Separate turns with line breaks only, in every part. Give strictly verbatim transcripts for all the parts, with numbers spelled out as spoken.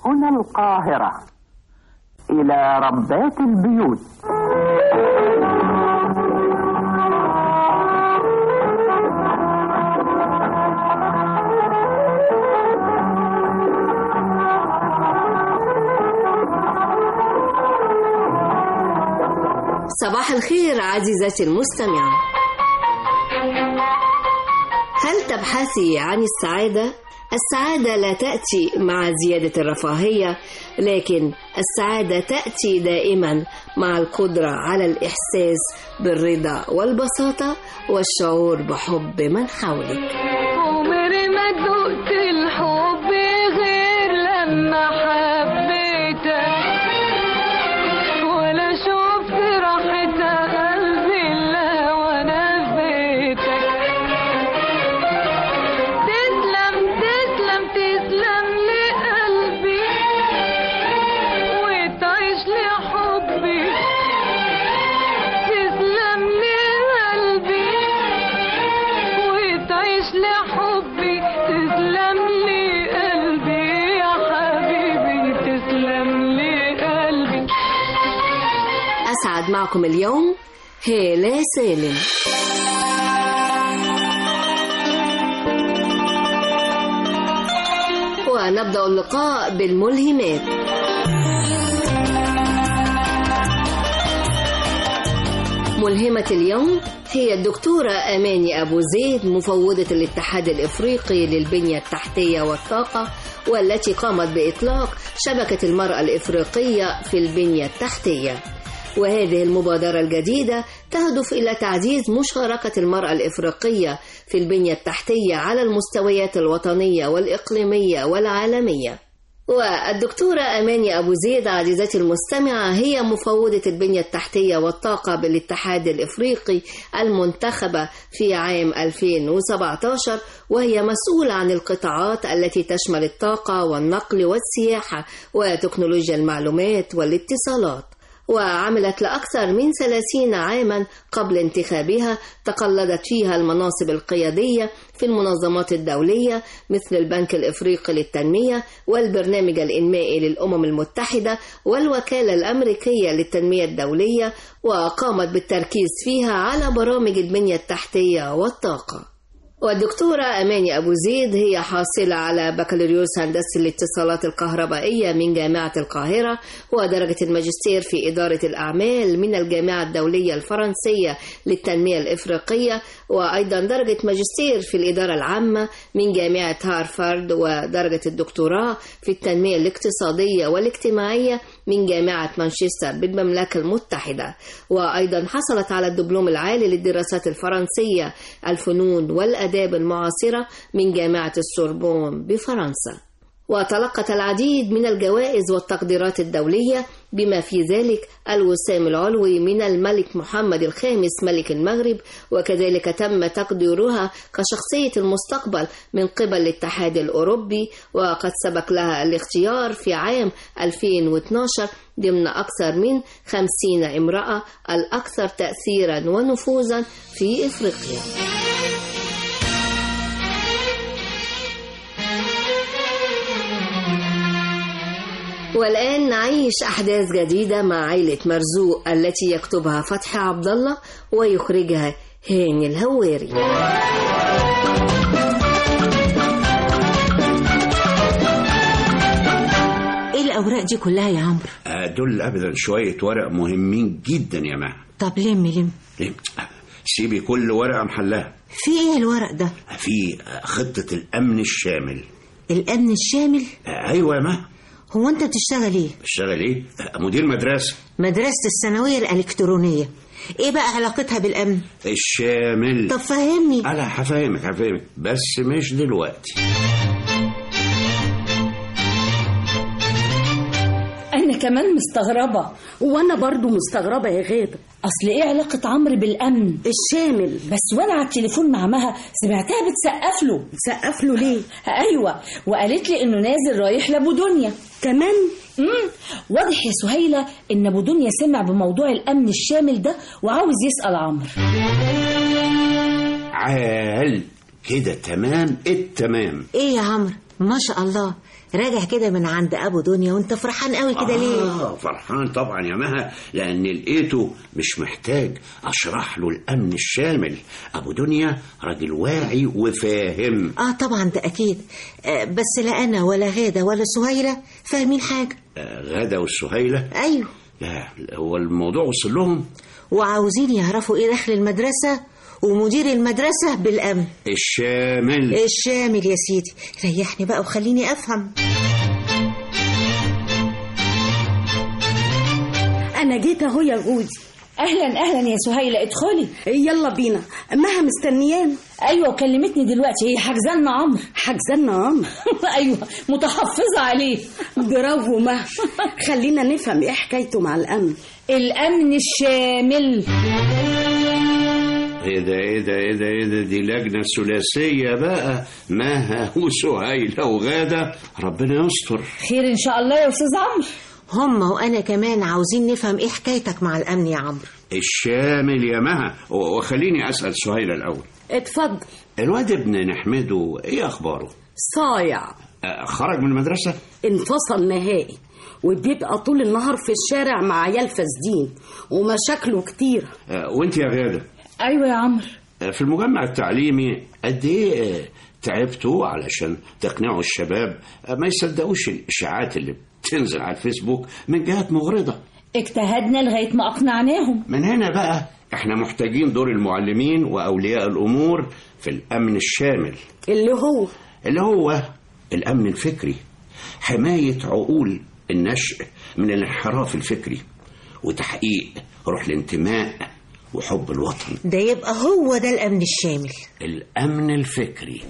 هنا القاهرة. إلى ربات البيوت.
صباح الخير عزيزتي المستمعة. هل تبحثي عن السعادة؟ السعادة لا تأتي مع زيادة الرفاهية، لكن السعادة تأتي دائما مع القدرة على الإحساس بالرضا والبساطة والشعور بحب من حولك.
عمري ما دقت الحب غير لما حبيتك، ولا شفت راحة قلبي إلا وأنا في بيتك. تسلم تسلم تسلم لقلبي وتعيش لحبي. تسلم لقلبي وتعيش لحبي. تسلم لقلبي يا حبيبي. تسلم لقلبي.
أسعد معكم اليوم هالة سالم. ونبدأ اللقاء بالملهمات. ملهمة اليوم هي الدكتورة أماني أبو زيد، مفوضة الاتحاد الإفريقي للبنية التحتية والطاقة، والتي قامت بإطلاق شبكة المرأة الإفريقية في البنية التحتية. وهذه المبادرة الجديدة تهدف إلى تعزيز مشاركة المرأة الإفريقية في البنية التحتية على المستويات الوطنية والإقليمية والعالمية. والدكتورة أماني أبو زيد عزيزتي المستمعة هي مفوضة البنية التحتية والطاقة بالاتحاد الإفريقي المنتخبة في عام ألفين وسبعة عشر، وهي مسؤولة عن القطاعات التي تشمل الطاقة والنقل والسياحة وتكنولوجيا المعلومات والاتصالات. وعملت لأكثر من ثلاثين عاما قبل انتخابها، تقلدت فيها المناصب القيادية في المنظمات الدولية مثل البنك الإفريقي للتنمية والبرنامج الإنمائي للأمم المتحدة والوكالة الأمريكية للتنمية الدولية، وقامت بالتركيز فيها على برامج البنية التحتية والطاقة. والدكتورة أماني أبو زيد هي حاصلة على بكالوريوس هندسة الاتصالات الكهربائية من جامعة القاهرة، ودرجة الماجستير في إدارة الأعمال من الجامعة الدولية الفرنسية للتنمية الإفريقية، وأيضا درجة ماجستير في الإدارة العامة من جامعة هارفارد، ودرجة الدكتوراه في التنمية الاقتصادية والاجتماعية من جامعة مانشستر بالمملكة المتحدة. وأيضا حصلت على الدبلوم العالي للدراسات الفرنسية الفنون والأداب المعاصرة من جامعة السوربون بفرنسا. وتلقت العديد من الجوائز والتقديرات الدولية، بما في ذلك الوسام العلوي من الملك محمد الخامس ملك المغرب، وكذلك تم تقديرها كشخصية المستقبل من قبل الاتحاد الأوروبي، وقد سبق لها الاختيار في عام ألفين واثني عشر ضمن أكثر من خمسين امرأة الأكثر تأثيرا ونفوذا في إفريقيا. والآن نعيش أحداث جديدة مع عائلة مرزوق التي يكتبها فتحي عبد الله ويخرجها هاني الهواري.
ايه الأوراق دي كلها يا عمرو؟
آه دول أبدا شوية ورق مهمين جدا يا مها.
طب لم لم
لم سيبي كل ورقة محلها.
في ايه الورق ده؟
في خطة الأمن الشامل.
الأمن الشامل؟
آه أيوة يا مها.
هو انت بتشتغل ايه؟
بشتغل ايه؟ مدير مدرسة.
مدرسة الثانوية الإلكترونية. ايه بقى علاقتها بالأمن
الشامل؟
طب فهمني.
انا هفهمك هفهمك بس مش دلوقتي.
أنا كمان مستغربة. وأنا برضو مستغربة يا غادة. أصل إيه علاقة عمرو بالأمن
الشامل؟
بس وأنا على التليفون مع مها سمعتها بتسقف له.
تسقف له ليه؟
أيوة، وقالت لي إنه نازل رايح لأبو دنيا
كمان.
امم واضح يا سهيلة إن أبو دنيا سمع بموضوع الأمن الشامل ده وعاوز يسأل عمرو.
عال كده تمام التمام.
ايه يا عمرو؟ ما شاء الله، راجع كده من عند ابو دنيا وانت فرحان قوي كده ليه؟
اه فرحان طبعا يا مها، لان لقيته مش محتاج اشرح له الامن الشامل. ابو دنيا راجل واعي وفاهم.
اه طبعا ده اكيد. آه بس لا انا ولا غادة ولا سهيلة فاهمين حاجة.
آه غادة والسهيلة؟
ايوه.
لا هو الموضوع وصل لهم
وعاوزين يعرفوا ايه دخل المدرسة ومدير المدرسة بالأمن
الشامل.
الشامل يا سيدي، ريحني بقى وخليني أفهم.
أنا جيت أهو يا جودي. أهلا أهلا يا سهيلة، ادخلي. يلا بينا، مها مستنيانا. أيوة كلمتني دلوقتي، هي حجزلنا عمرو. حجزلنا عمرو؟ أيوة متحفظة عليه. برافو مها. خلينا نفهم إيه حكايته مع الأمن. الأمن الشامل.
ايه ده ايه ده ايه ده ايه ده دي لجنة ثلاثية بقى، مها وسهيلة وغادة. ربنا يستر.
خير ان شاء الله يا استاذ عمرو.
هم وانا كمان عاوزين نفهم ايه حكايتك مع الامن يا عمرو.
الشامل يا مها. وخليني اسأل سهيلة الاول.
اتفضل.
الواد ابن نحمده ايه اخباره؟
صايع.
أه خرج من المدرسة؟
انفصل نهائي، وبيبقى طول النهار في الشارع مع عيال فاسدين ومشاكله كتير.
أه وانت يا غادة؟
ايوه يا عمرو.
في المجمع التعليمي قد ايه تعبتوا علشان تقنعوا الشباب ما يصدقوش الاشاعات اللي بتنزل على الفيسبوك من جهات مغرضة؟
اجتهدنا لغاية ما اقنعناهم.
من هنا بقى احنا محتاجين دور المعلمين واولياء الامور في الامن الشامل،
اللي هو
اللي هو الامن الفكري، حماية عقول النشء من الانحراف الفكري وتحقيق روح الانتماء وحب الوطن.
ده يبقى هو ده الأمن الشامل،
الأمن الفكري.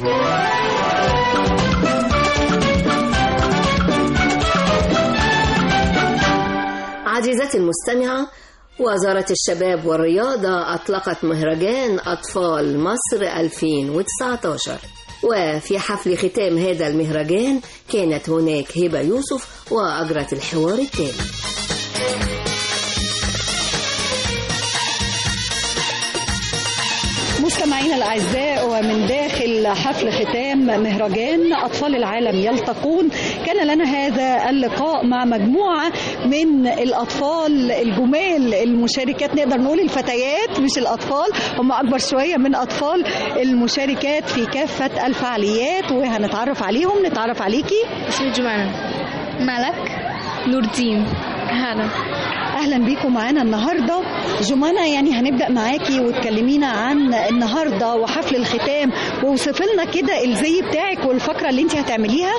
عزيزتي المستمعة، وزارة الشباب والرياضة أطلقت مهرجان أطفال مصر ألفين وتسعة عشر، وفي حفل ختام هذا المهرجان كانت هناك هبة يوسف وأجرت الحوار التالي.
مستمعينا الأعزاء، ومن داخل حفل ختام مهرجان أطفال العالم يلتقون، كان لنا هذا اللقاء مع مجموعة من الأطفال الجمال المشاركات، نقدر نقول الفتيات مش الأطفال، هم أكبر شوية من أطفال المشاركات في كافة الفعاليات، وهنتعرف عليهم. نتعرف عليكي.
اسمي جمانة. ملك. نورتين. هلا.
اهلا بيكم معانا النهارده. جمانة، يعني هنبدا معاكي وتكلمينا عن النهارده وحفل الختام، ووصف لنا كده الزي بتاعك والفقره اللي انت هتعمليها.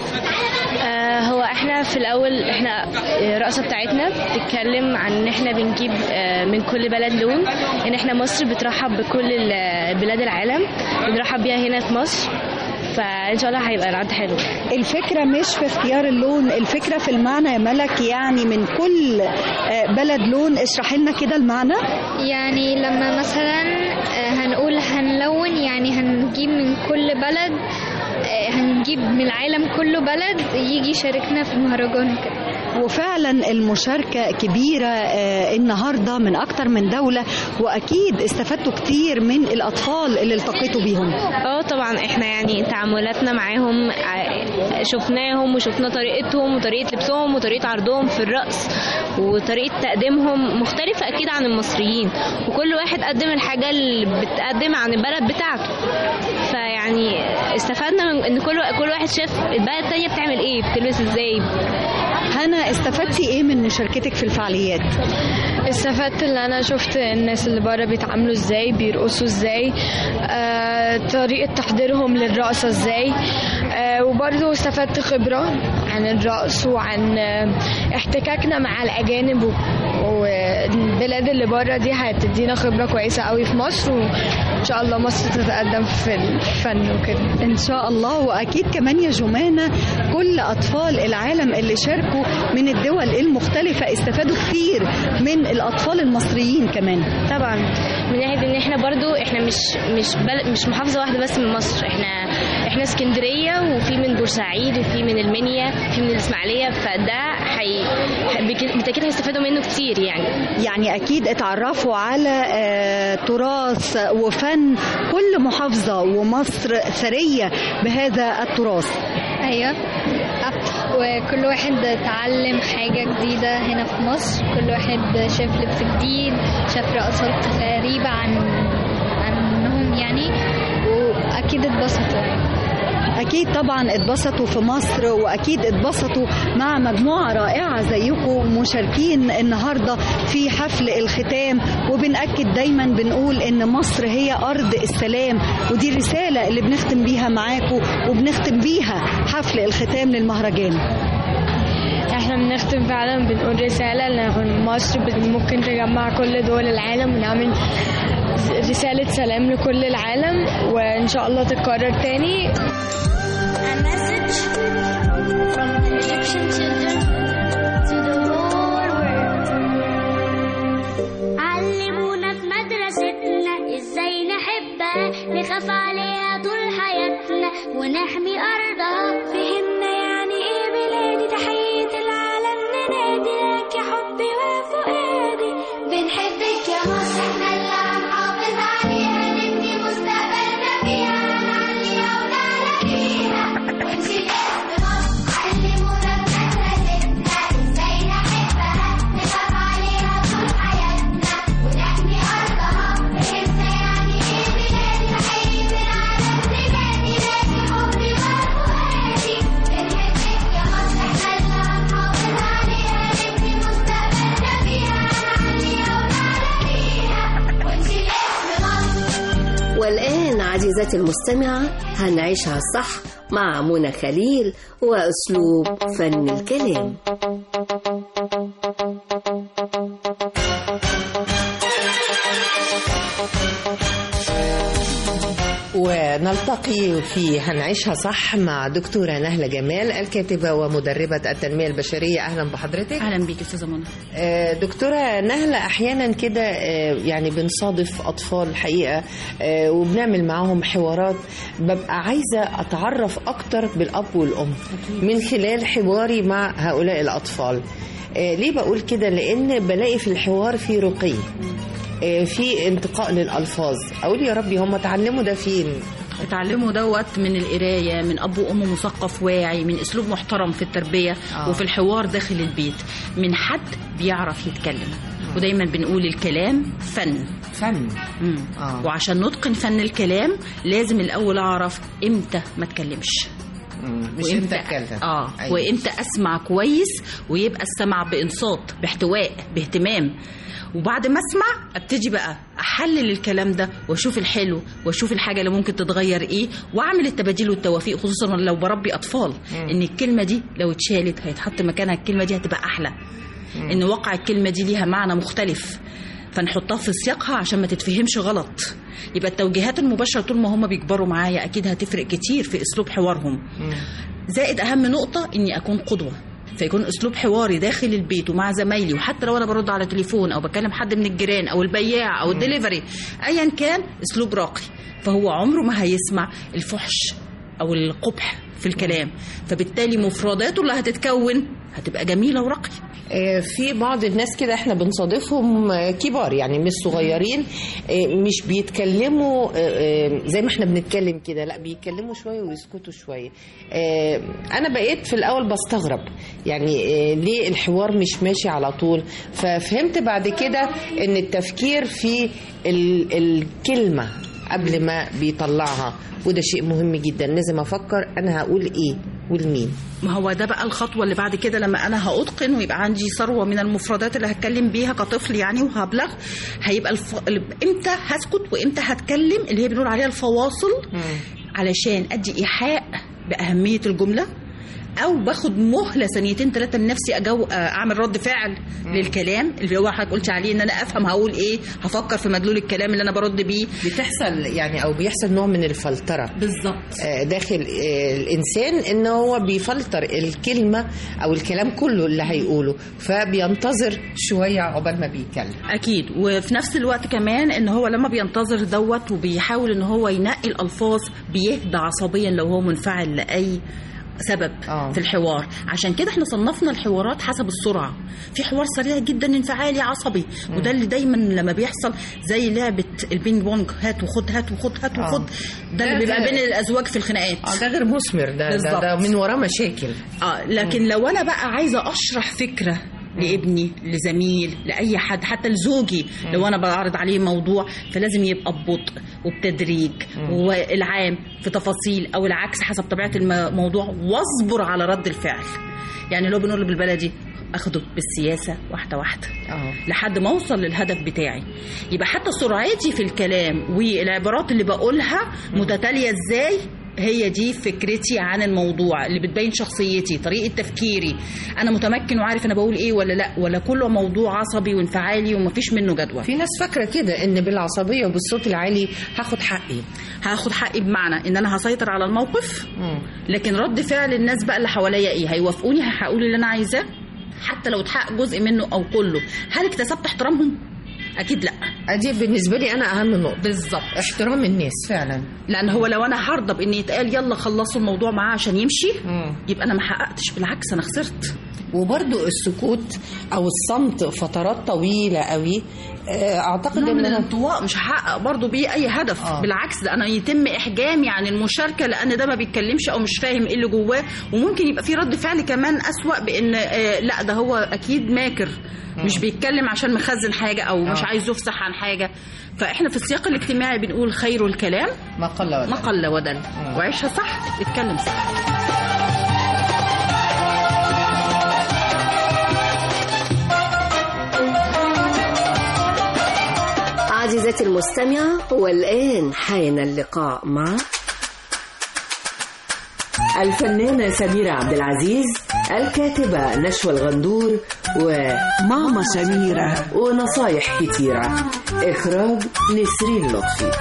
آه هو احنا في الاول احنا الرقصه بتاعتنا بتتكلم عن ان احنا بنجيب آه من كل بلد لون، ان احنا مصر بترحب بكل بلاد العالم، بنرحب بيها هنا في مصر، فإن شاء الله هيبقى العرض حلو.
الفكرة مش في اختيار اللون، الفكرة في المعنى يا ملك، يعني من كل بلد لون. اشرحي لنا كده المعنى.
يعني لما مثلا هنقول هنلون، يعني هنجيب من كل بلد، هنجيب من العالم كله بلد يجي يشاركنا في المهرجان كده.
وفعلا المشاركة كبيرة النهاردة من أكتر من دولة، وأكيد استفدتوا كتير من الأطفال اللي التقيتوا بيهم.
اه طبعا احنا يعني تعاملاتنا معاهم شفناهم وشفنا طريقتهم وطريقة لبسهم وطريقة عرضهم في الرقص وطريقة تقديمهم مختلفة أكيد عن المصريين، وكل واحد قدم الحاجة اللي بتقدم عن البلد بتاعته، فيعني استفدنا من ان كل كل واحد شاف البلد التانية بتعمل ايه، بتلبس ازاي.
هنا، استفدتي ايه من مشاركتك في الفعاليات؟
استفدت ان انا شفت الناس اللي بره بيتعاملوا ازاي، بيرقصوا ازاي، آه، طريقة تحضيرهم للرقصة ازاي، آه، وبرضه استفدت خبرة عن الرقص وعن آه، احتكاكنا مع الأجانب، والبلاد اللي بره دي هتدينا خبرة كويسة قوي في مصر، وإن شاء الله مصر تتقدم في الفن وكده
إن شاء الله. وأكيد كمان يا جمانة كل أطفال العالم اللي شاركوا من الدول المختلفة استفادوا كتير من الأطفال المصريين كمان.
طبعا من ناحية إن إحنا برضو إحنا مش مش بل مش محافظة واحدة بس من مصر، إحنا إحنا اسكندرية، وفي من بورسعيد، وفي من المنيا، في من الإسماعيلية، فده حي بالتأكيد هيستفادوا منه كتير يعني.
يعني أكيد اتعرفوا على آه تراث وفن كل محافظة، ومصر ثرية بهذا التراث.
أيوة. وكل واحد اتعلم حاجة جديدة هنا في مصر. كل واحد شاف لبس جديد، شاف رقصات غريبة عن عنهم يعني، وأكيد اتبسطوا يعني.
أكيد طبعا اتبسطوا في مصر، وأكيد اتبسطوا مع مجموعة رائعة زيكم مشاركين النهاردة في حفل الختام. وبنأكد دايما بنقول إن مصر هي أرض السلام، ودي الرسالة اللي بنختم بيها معاكم وبنختم بيها حفل الختام للمهرجان.
احنا بنختم فعلا بنقول رسالة ان مصر ممكن تجمع كل دول العالم ونعمل رسالة سلام لكل العالم، وإن شاء الله تتكرر تاني.
A message from the Egyptian children to the whole world. علمونا في مدرستنا ازاي نحبها، نخاف عليها طول حياتنا ونحمي أرضها. فهمنا يعني ايه بلادي، تحية العالم ننادي لك يا حبي وفؤادي. بنحبك يا مصر، احنا اللي هنحافظ عليها، نبني مستقبلنا فيها، نعليها ونعلى بيها. ونشيل اسم مصر، علمونا في مدرستنا ازاي نحبها، نخاف عليها طول حياتنا ونحمي أرضها. فهمنا يعني ايه بلادي، تحية العالم ننادي لك يا حبي وفؤادي. بنحبك يا مصر، احنا اللي هنحافظ عليها، نبني مستقبلنا فيها، نعليها ونعلى بيها. ونشيل اسم مصر.
والآن عزيزتي المستمعة هنعيشها صح مع منى خليل وأسلوب فن الكلام.
ونلتقي في هنعيشها صح مع دكتورة نهلة جمال، الكاتبة ومدربة التنمية البشرية. أهلا بحضرتك.
أهلا بيك أستاذة منى.
دكتورة نهلة، أحيانا كده يعني بنصادف أطفال الحقيقة وبنعمل معاهم حوارات، ببقى عايزة أتعرف أكتر بالأب والأم من خلال حواري مع هؤلاء الأطفال. ليه بقول كده؟ لأن بلاقي في الحوار في رقي، في انتقاء للألفاظ. أقول يا ربي هم اتعلموا ده فين؟
اتعلموا دوت من القراية، من أب وأم مثقف واعي، من أسلوب محترم في التربية آه. وفي الحوار داخل البيت، من حد بيعرف يتكلم. آه. ودايما بنقول الكلام فن
فن
آه. وعشان نتقن فن الكلام لازم الأول أعرف إمتى ما اتكلمش،
وامتى اتكلم
اه أيوة. وامتى اسمع كويس، ويبقى السمع بانصات، باحتواء، باهتمام. وبعد ما اسمع ابتدي بقى احلل الكلام ده واشوف الحلو واشوف الحاجه اللي ممكن تتغير ايه، واعمل التباديل والتوافيق، خصوصا لو بربي اطفال. مم. ان الكلمه دي لو اتشالت هيتحط مكانها الكلمه دي هتبقى احلى. مم. ان وقع الكلمه دي ليها معنى مختلف، فنحطها في سياقها عشان ما تتفهمش غلط. يبقى التوجيهات المباشرة طول ما هم بيكبروا معايا أكيد هتفرق كتير في أسلوب حوارهم. زائد أهم نقطة إني أكون قدوة، فيكون أسلوب حواري داخل البيت ومع زمايلي، وحتى لو أنا برد على تليفون أو بكلم حد من الجيران أو البياع أو الدليفري أيا كان، أسلوب راقي. فهو عمره ما هيسمع الفحش أو القبح في الكلام، فبالتالي مفرداته اللي هتتكون هتبقى جميلة ورقي.
في بعض الناس كده احنا بنصادفهم كبار يعني مش صغيرين، مش بيتكلموا زي ما احنا بنتكلم كده، لا بيتكلموا شوية ويسكتوا شوية. انا بقيت في الاول بستغرب يعني ليه الحوار مش ماشي على طول، ففهمت بعد كده ان التفكير في الكلمة قبل ما بيطلعها، وده شيء مهم جدا. لازم افكر انا هقول ايه والمين.
ما هو ده بقى الخطوه اللي بعد كده، لما انا هاتقن ويبقى عندي ثروه من المفردات اللي هتكلم بيها كطفل يعني وهبلغ، هيبقى الف... امتى هسكت وامتى هتكلم، اللي هي بنقول عليها الفواصل. م. علشان ادي ايحاء باهميه الجمله، او باخد مهله ثانيتين ثلاثه لنفسي اجو اعمل رد فعل م. للكلام اللي هو حضرتك قلت عليه، ان انا افهم هقول ايه، هفكر في مدلول الكلام اللي انا برد بيه.
بتحصل يعني او بيحصل نوع من الفلتره
بالظبط
داخل الانسان، ان هو بيفلتر الكلمه او الكلام كله اللي هيقوله، فبينتظر شويه عقبال ما بيتكلم.
اكيد. وفي نفس الوقت كمان ان هو لما بينتظر دوت وبيحاول ان هو ينقي الالفاظ، بيهدى عصبيا لو هو منفعل لاي سبب آه. في الحوار. عشان كده احنا صنفنا الحوارات حسب السرعه. في حوار سريع جدا انفعالي عصبي، م. وده اللي دايما لما بيحصل زي لعبه البينج بونج، هات وخد هات وخد هات وخد، ده اللي بيبقى بين الازواج في الخناقات.
اه ده غير مثمر، ده, ده ده من وراه مشاكل.
اه لكن م. لو انا بقى عايزه اشرح فكره لابني، لزميل، لاي حد، حتى لزوجي، م. لو انا بعرض عليه موضوع فلازم يبقى ببطء وبتدريج م. والعام في تفاصيل، او العكس حسب طبيعه الموضوع، واصبر على رد الفعل. يعني لو بنقول بالبلدي اخده بالسياسه واحده واحده أوه. لحد ما اوصل للهدف بتاعي. يبقى حتى سرعتي في الكلام والعبارات اللي بقولها م. متتاليه ازاي، هي دي فكرتي عن الموضوع اللي بتبين شخصيتي، طريقة تفكيري، أنا متمكن وعارف أنا بقول إيه ولا لأ، ولا كله موضوع عصبي وانفعالي ومفيش منه جدوى.
في ناس فاكرة كده إن بالعصبية وبالصوت العالي هاخد حقي.
هاخد حقي بمعنى إن أنا هسيطر على الموقف، لكن رد فعل الناس بقى اللي حواليا إيه، هيوافقوني، هقول اللي أنا عايزاه حتى لو اتحقق جزء منه أو كله. هل اكتسبت احترامهم؟ أكيد لأ.
دي بالنسبة لي أنا أهم نقطة.
بالظبط،
احترام الناس فعلا.
لأن هو لو أنا هرضى بإن يتقال يلا خلصوا الموضوع معاه عشان يمشي، مم. يبقى أنا ما حققتش، بالعكس أنا خسرت.
وبرضو السكوت أو الصمت فترات طويلة قوي أعتقد
إن من الانطواء مش هحقق برضو بيه أي هدف. آه. بالعكس ده أنا يتم إحجامي عن المشاركة، لأن ده ما بيتكلمش أو مش فاهم إيه اللي جواه، وممكن يبقى في رد فعل كمان أسوأ بإن آه لا ده هو أكيد ماكر، مش بيتكلم عشان مخزن حاجة أو مش عايز يفصح عن حاجة. فإحنا في السياق الاجتماعي بنقول خير الكلام
ما قل ودل،
ما قل ودل، وعيشها صح، اتكلم صح.
عزيزتي المستمعة، والآن حان اللقاء مع
الفنانة سميرة عبد العزيز، الكاتبة نشوى الغندور،
وماما سميرة،
ونصايح كتيرة. إخراج نسرين لطفي.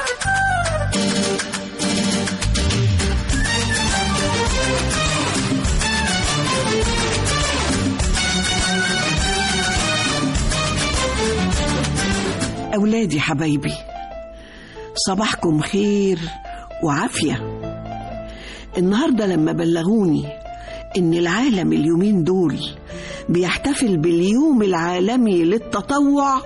أولادي حبايبي، صباحكم خير وعافية. النهاردة لما بلغوني إن العالم اليومين دول بيحتفل باليوم العالمي للتطوع،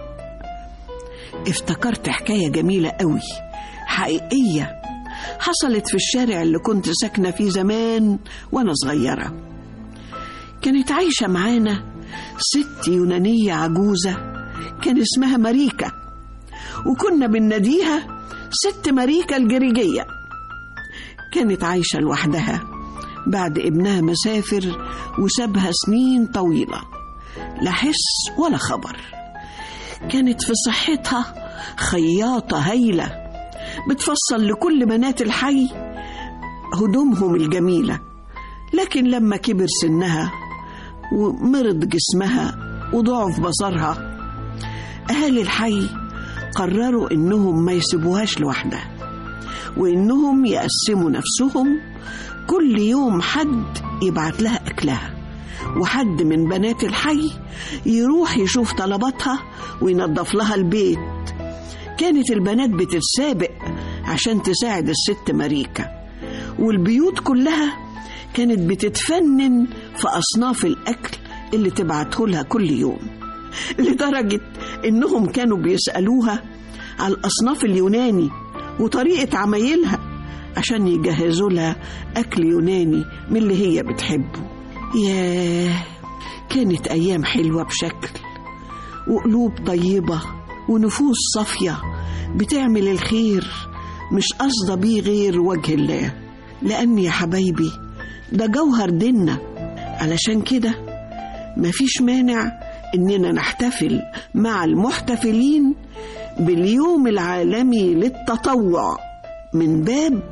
افتكرت حكاية جميلة قوي حقيقية حصلت في الشارع اللي كنت ساكنة فيه زمان وأنا صغيرة. كانت عايشة معانا ست يونانية عجوزة كان اسمها ماريكا، وكنا بنناديها ست ماريكا الجريجية. كانت عايشة لوحدها بعد ابنها مسافر وسابها سنين طويلة، لا حس ولا خبر. كانت في صحتها خياطة هايلة، بتفصل لكل بنات الحي هدومهم الجميلة. لكن لما كبر سنها ومرض جسمها وضعف بصرها، أهالي الحي قرروا إنهم ما يسيبوهاش لوحدها، وإنهم يقسموا نفسهم، كل يوم حد يبعت لها أكلها، وحد من بنات الحي يروح يشوف طلباتها وينظف لها البيت. كانت البنات بتتسابق عشان تساعد الست ماريكا، والبيوت كلها كانت بتتفنن في أصناف الأكل اللي تبعته لها كل يوم، لدرجة إنهم كانوا بيسألوها على الأصناف اليوناني وطريقة عمايلها عشان يجهزوا لها أكل يوناني من اللي هي بتحبه. ياه، كانت أيام حلوة بشكل، وقلوب طيبة ونفوس صافية بتعمل الخير مش قصد بيه غير وجه الله. لأن يا حبايبي ده جوهر ديننا، علشان كده مفيش مانع إننا نحتفل مع المحتفلين باليوم العالمي للتطوع من باب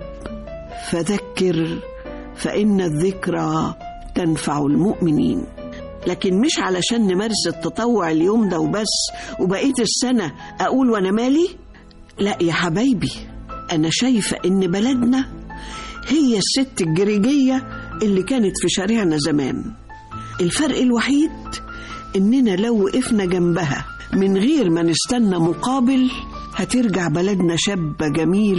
فذكر فإن الذكرى تنفع المؤمنين. لكن مش علشان نمارس التطوع اليوم ده وبس وبقيت السنة أقول وأنا مالي. لا يا حبايبي، أنا شايفة إن بلدنا هي الست الجريجية اللي كانت في شارعنا زمان. الفرق الوحيد إننا لو وقفنا جنبها من غير ما نستنى مقابل، هترجع بلدنا شابة جميلة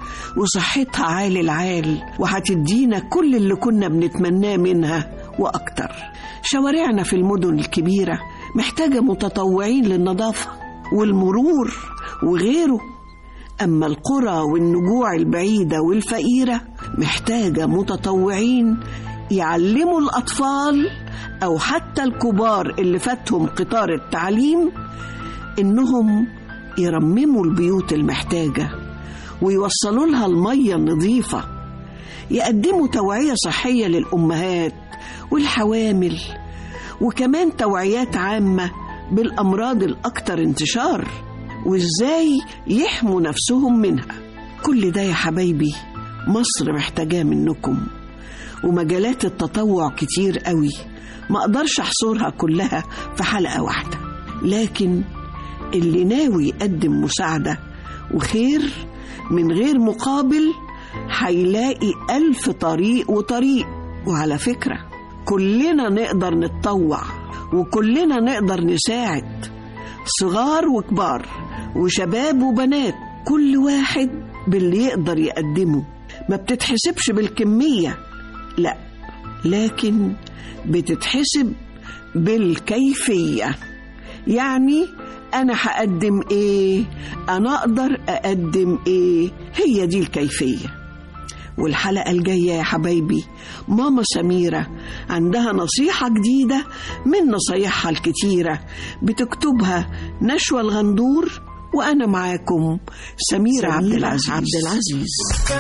وصحتها عال العال، وهتدينا كل اللي كنا بنتمناه منها وأكتر. شوارعنا في المدن الكبيرة محتاجة متطوعين للنظافة والمرور وغيره، أما القرى والنجوع البعيدة والفقيرة محتاجة متطوعين يعلموا الأطفال أو حتى الكبار اللي فاتهم قطار التعليم إنهم يرمموا البيوت المحتاجة ويوصلوا لها المية النظيفة، يقدموا توعية صحية للأمهات والحوامل، وكمان توعيات عامة بالأمراض الأكثر انتشار وإزاي يحموا نفسهم منها. كل ده يا حبايبي مصر محتاجاه منكم، ومجالات التطوع كتير قوي ما أقدرش أحصرها كلها في حلقة واحدة، لكن اللي ناوي يقدم مساعدة وخير من غير مقابل هيلاقي ألف طريق وطريق. وعلى فكرة كلنا نقدر نتطوع وكلنا نقدر نساعد، صغار وكبار وشباب وبنات، كل واحد باللي يقدر يقدمه. ما بتتحسبش بالكمية، لا، لكن بتتحسب بالكيفية. يعني أنا هقدم إيه؟ أنا أقدر أقدم إيه؟ هي دي الكيفية. والحلقة الجاية يا حبايبي ماما سميرة عندها نصيحة جديدة من نصايحها الكتيرة بتكتبها نشوى الغندور، وأنا معاكم سميرة عبد العزيز. عبد العزيز.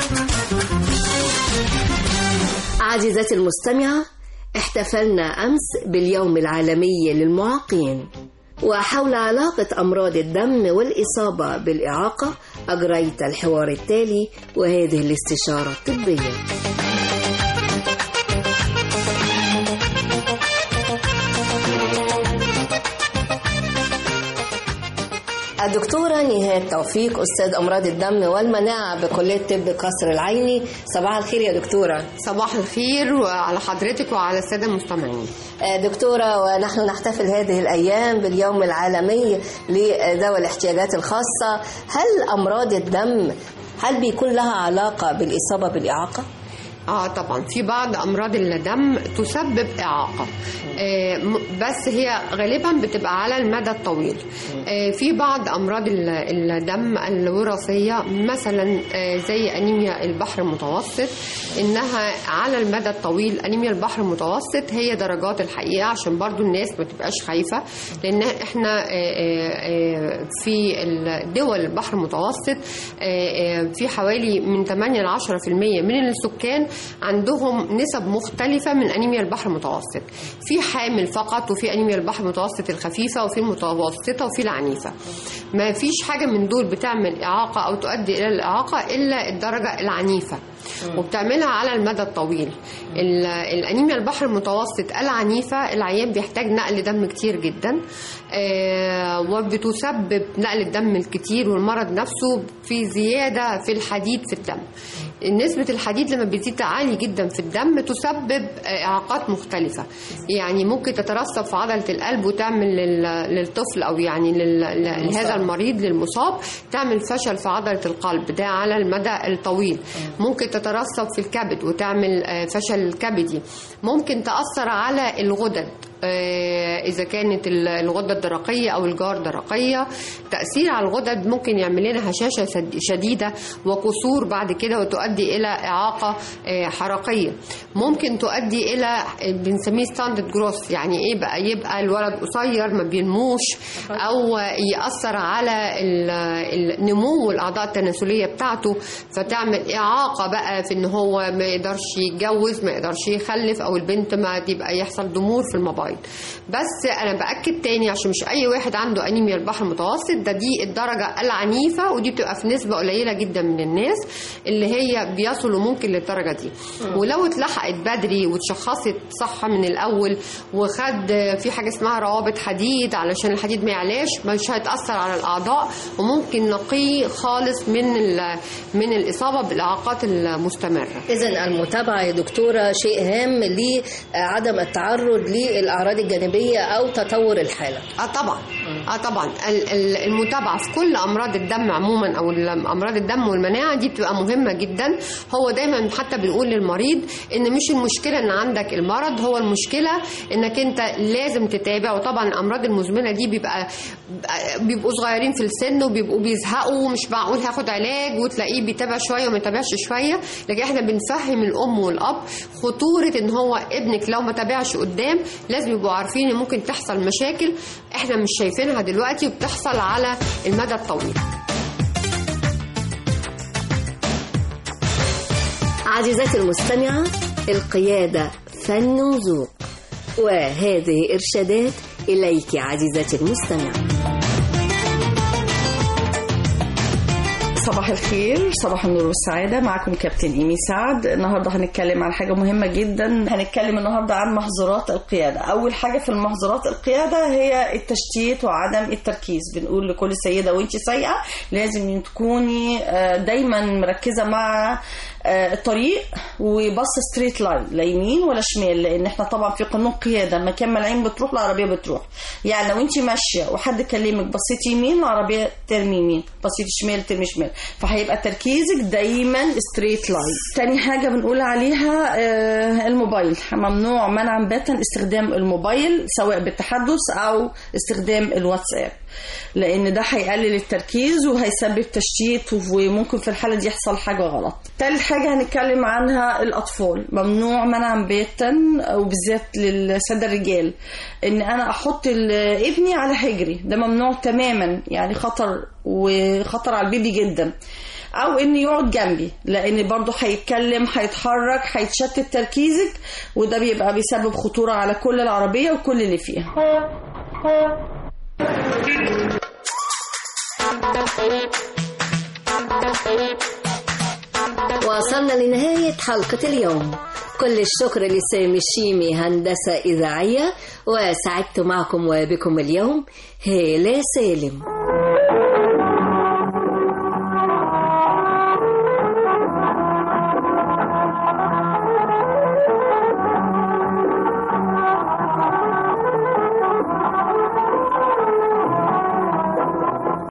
عزيزتي المستمعة، احتفلنا أمس باليوم العالمي للمعاقين، وحول علاقة أمراض الدم والإصابة بالإعاقة أجريت الحوار التالي وهذه الاستشارة الطبية. الدكتورة نهاد توفيق، أستاذ أمراض الدم والمناعة بكلية طب قصر العيني. صباح الخير يا دكتورة.
صباح الخير وعلى حضرتك وعلى السادة المستمعين.
دكتورة، ونحن نحتفل هذه الأيام باليوم العالمي لذوي الاحتياجات الخاصة، هل أمراض الدم هل بيكون لها علاقة بالإصابة بالإعاقة؟
اه طبعا في بعض امراض الدم تسبب اعاقه، آه بس هي غالبا بتبقى على المدى الطويل. آه في بعض امراض الدم الوراثيه مثلا آه زي انيميا البحر المتوسط، انها على المدى الطويل انيميا البحر المتوسط هي درجات الحقيقه عشان برضو الناس ما تبقاش خايفه، لان احنا آه آه في الدول البحر المتوسط آه في حوالي من ثمانية إلى عشرة بالمئة من السكان عندهم نسب مختلفة من أنيميا البحر المتوسط. في حامل فقط، وفي أنيميا البحر المتوسط الخفيفة، وفي المتوسطة، وفي العنيفة. ما فيش حاجة من دول بتعمل إعاقة أو تؤدي إلى الإعاقة إلا الدرجة العنيفة، وبتعملها على المدى الطويل. الأنيميا البحر المتوسط العنيفة العيان بيحتاج نقل دم كتير جدا، وبتسبب نقل الدم الكتير والمرض نفسه في زيادة في الحديد في الدم. نسبة الحديد لما بتزيد عالي جدا في الدم تسبب إعاقات مختلفة، يعني ممكن تترسب في عضلة القلب وتعمل للطفل أو يعني لهذا المريض للمصاب تعمل فشل في عضلة القلب، ده على المدى الطويل. ممكن تترسب في الكبد وتعمل فشل كبدي. ممكن تأثر على الغدد إذا كانت الغدة الدرقية أو الجار درقية. تأثير على الغدد ممكن يعمل لنا هشاشة شديدة وكسور بعد كده وتؤدي إلى إعاقة حركية. ممكن تؤدي إلى بنسميه ستاندرد جروث، يعني إيه بقى؟ يبقى الولد قصير ما بينموش، أو يأثر على النمو الأعضاء التناسلية بتاعته، فتعمل إعاقة بقى في إن هو ما يقدرش يتجوز، ما يقدرش يخلف، أو البنت ما تبقى يحصل ضمور في المبايض. بس أنا بأكد تاني عشان مش أي واحد عنده أنيميا البحر المتوسط، ده دي الدرجة العنيفة، ودي بتبقى في نسبة قليلة جدا من الناس اللي هي بيصلوا ممكن للدرجة دي. ولو اتلحقت بدري واتشخصت صح من الأول وخد في حاجة اسمها روابط حديد علشان الحديد ما يعلاش، مش هيتأثر على الأعضاء، وممكن نقيه خالص من من الإصابة بالإعاقات المستمرة.
إذن المتابعة يا دكتورة شيء هام لعدم التعرض للأعاقات الأعراض الجانبية أو تطور الحالة.
اه طبعا اه طبعا ال- ال- المتابعه في كل امراض الدم عموما او ال- امراض الدم والمناعه دي بتبقى مهمه جدا. هو دايما حتى بنقول للمريض ان مش المشكله ان عندك المرض، هو المشكله انك انت لازم تتابع. وطبعا الامراض المزمنه دي بيبقى بيبقوا صغيرين في السن وبيبقوا بيزهقوا ومش معقول هاخد علاج، وتلاقيه بيتابع شويه وما يتابعش شويه. لكن احنا بنفهم الام والاب خطوره ان هو ابنك لو ما تابعش قدام لازم يبقوا عارفين ان ممكن تحصل مشاكل احنا مش شايفينها دلوقتي وبتحصل على المدى الطويل.
عزيزتي المستمعة، القيادة فن وذوق، وهذه إرشادات إليك عزيزتي المستمعة.
صباح الخير، صباح النور والسعادة، معكم كابتن إيمي سعد. النهاردة هنتكلم عن حاجة مهمة جدا. هنتكلم النهاردة عن محظورات القيادة. أول حاجة في المحظورات القيادة هي التشتيت وعدم التركيز. بنقول لكل سيدة وانت سايقة لازم تكوني دايما مركزة مع الطريق وبص ستريت لاين، لا يمين ولا شمال، لان احنا طبعا في قانون قياده مكان ما العين بتروح العربيه بتروح. يعني لو انت ماشيه وحد كلمك بصيتي يمين العربيه ترمي يمين، بصيتي شمال ترمي شمال، فهيبقى تركيزك دايما ستريت لاين. تاني حاجه بنقول عليها آه الموبايل. ممنوع منعا باتا استخدام الموبايل سواء بالتحدث او استخدام الواتساب، لان ده هيقلل التركيز وهيسبب تشتيت وممكن في الحاله دي يحصل حاجه غلط. تالت حاجه هنتكلم عنها الاطفال. ممنوع منعا باتا وبالذات للساده الرجال ان انا احط ابني على حجري، ده ممنوع تماما، يعني خطر وخطر على البيبي جدا. او ان يقعد جنبي لان برضه هيتكلم هيتحرك هيتشتت تركيزك، وده بيبقى بيسبب خطوره على كل العربيه وكل اللي فيها.
وصلنا لنهاية حلقة اليوم. كل الشكر لسامي الشيمي هندسة إذاعية، وسعدت معكم وبكم اليوم هالة سالم.